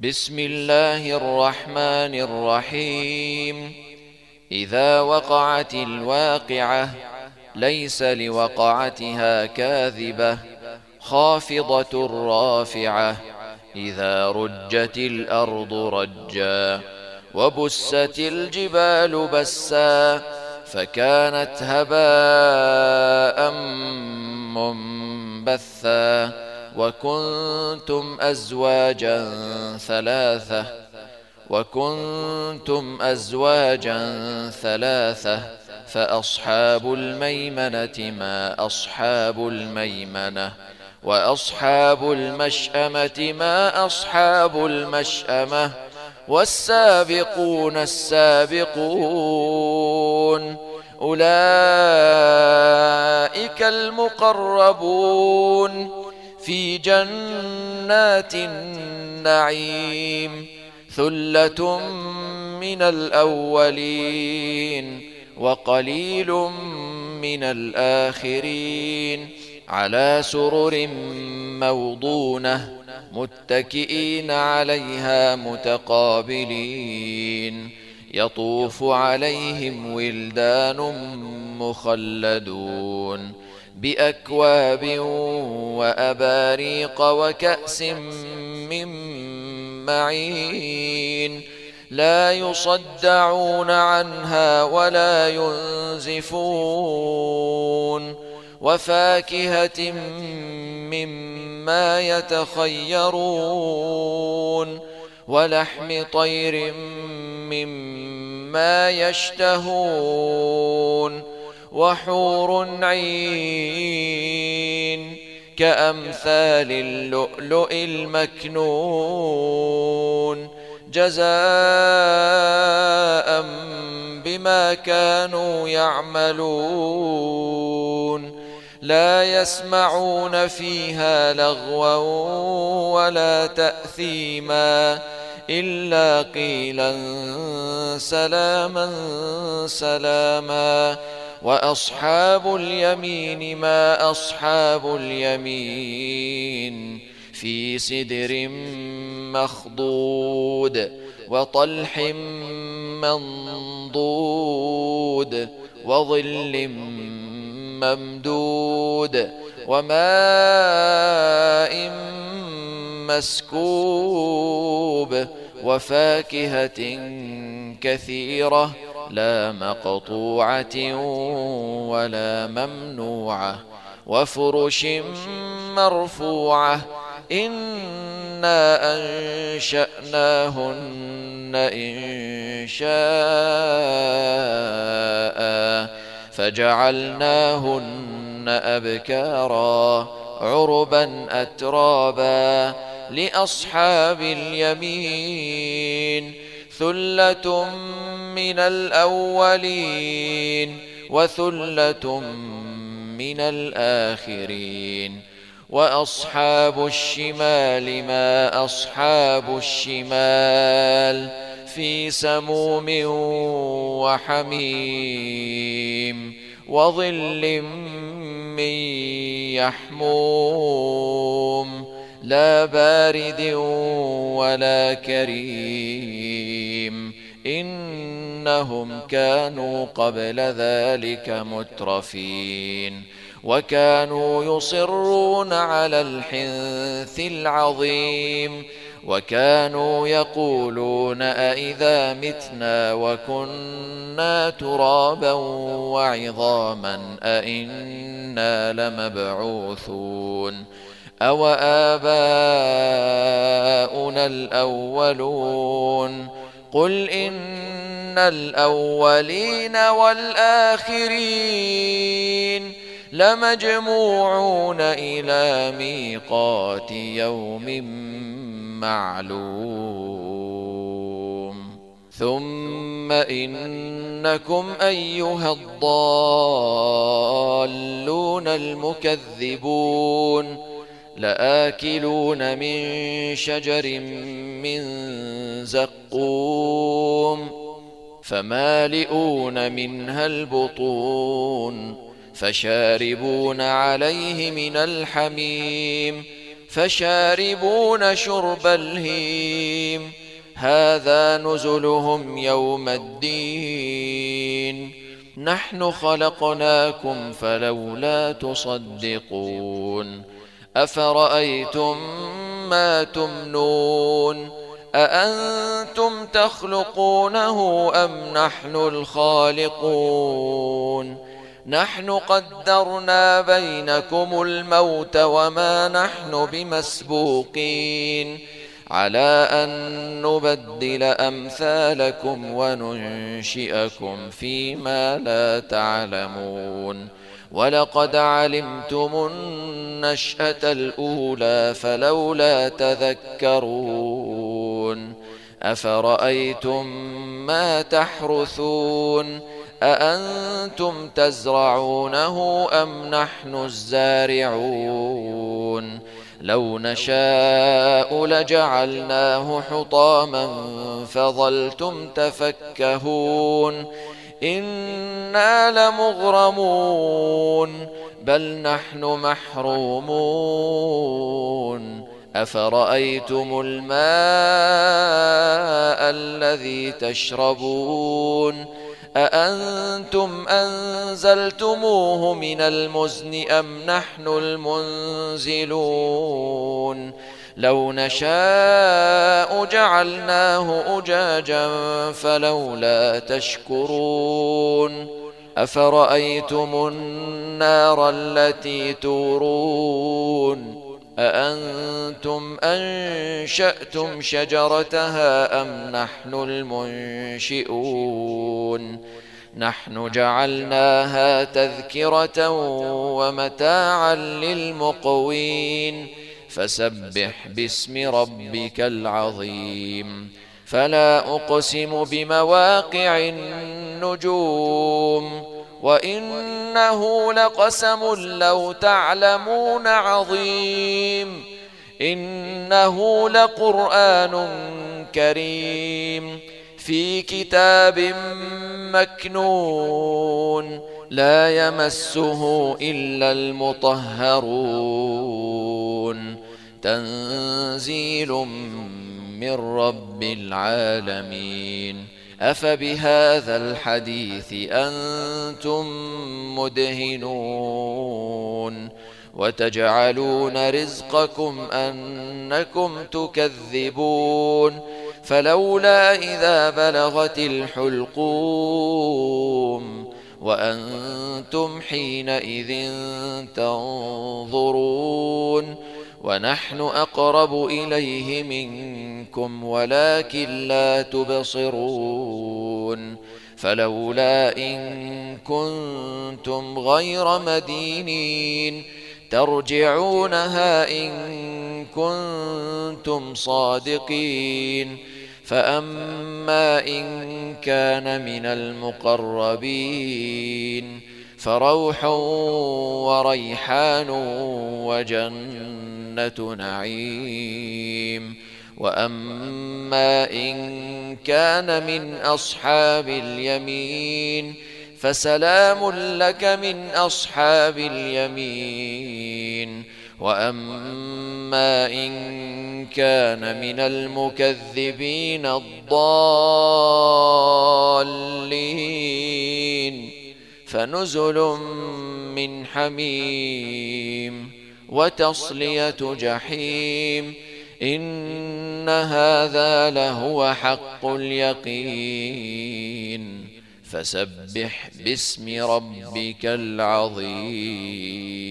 بسم الله الرحمن الرحيم. إذا وقعت الواقعة ليس لوقعتها كاذبة خافضة رافعة. إذا رجت الأرض رجا وبست الجبال بسا فكانت هباء منبثا وكنتم أزواجا ثلاثة فأصحاب الميمنة ما أصحاب الميمنة وأصحاب المشأمة ما أصحاب المشأمة والسابقون السابقون أولئك المقربون في جنات النعيم ثلة من الأولين وقليل من الآخرين على سرر موضونة متكئين عليها متقابلين يطوف عليهم ولدان مخلدون بأكواب وأباريق وكأس من معين لا يصدعون عنها ولا ينزفون وفاكهة مما يتخيرون ولحم طير مما يشتهون وحور عين كأمثال اللؤلؤ المكنون جزاء بما كانوا يعملون لا يسمعون فيها لغوا ولا تأثيما إلا قيلا سلاما سلاما وأصحاب اليمين ما أصحاب اليمين في سدر مخضود وطلح منضود وظل ممدود وماء مسكوب وفاكهة كثيرة لا مقطوعة ولا ممنوعة وفرش مرفوعة إنا أنشأناهن إنشاء فجعلناهن أبكارا عربا أترابا لأصحاب اليمين ثلة من الأولين وثلة من الآخرين وأصحاب الشمال ما أصحاب الشمال في سموم وحميم وظل من يحموم لا بارد ولا كريم إنهم كانوا قبل ذلك مترفين وكانوا يصرون على الحنث العظيم وكانوا يقولون أئذا متنا وكنا ترابا وعظاما أئنا لمبعوثون أو آباؤنا الأولون قل إن الأولين والآخرين لمجموعون إلى ميقات يوم معلوم ثم إنكم أيها الضالون المكذبون لآكلون من شجر من زقوم فمالئون منها البطون فشاربون عليه من الحميم فشاربون شرب الهيم هذا نزلهم يوم الدين نحن خلقناكم فلولا تصدقون أفرأيتم ما تمنون أأنتم تخلقونه أم نحن الخالقون نحن قدرنا بينكم الموت وما نحن بمسبوقين على أن نبدل أمثالكم وننشئكم فيما لا تعلمون ولقد علمتم النشأة الأولى فلولا تذكرون أفرأيتم ما تحرثون أأنتم تزرعونه أم نحن الزارعون لو نشاء لجعلناه حطاما فظلتم تفكهون إنا لمغرمون بل نحن محرومون أفرأيتم الماء الذي تشربون أأنتم أنزلتموه من المزن أم نحن المنزلون لو نشاء جعلناه أجاجا فلولا تشكرون أفرأيتم النار التي تورون أأنتم أنشأتم شجرتها أم نحن المنشئون نحن جعلناها تذكرة ومتاعا للمقوين فسبح باسم ربك العظيم فلا أقسم بمواقع النجوم وإنه لقسم لو تعلمون عظيم إنه لقرآن كريم في كتاب مكنون لا يمسه إلا المطهرون تنزيل من رب العالمين أفبهذا الحديث أنتم مدهنون وتجعلون رزقكم أنكم تكذبون فلولا إذا بلغت الحلقوم وأنتم حينئذ تنظرون ونحن أقرب إليه منكم ولكن لا تبصرون فلولا إن كنتم غير مدينين ترجعونها إن كنتم صادقين فأما إن كان من المقربين فروح وريحان وجنة نعيم وأما إن كان من أصحاب اليمين فسلام لك من أصحاب اليمين وأما إن كان من المكذبين الضالين فنزل من حميم وتصلية جحيم إن هذا لهو حق اليقين فسبح باسم ربك العظيم.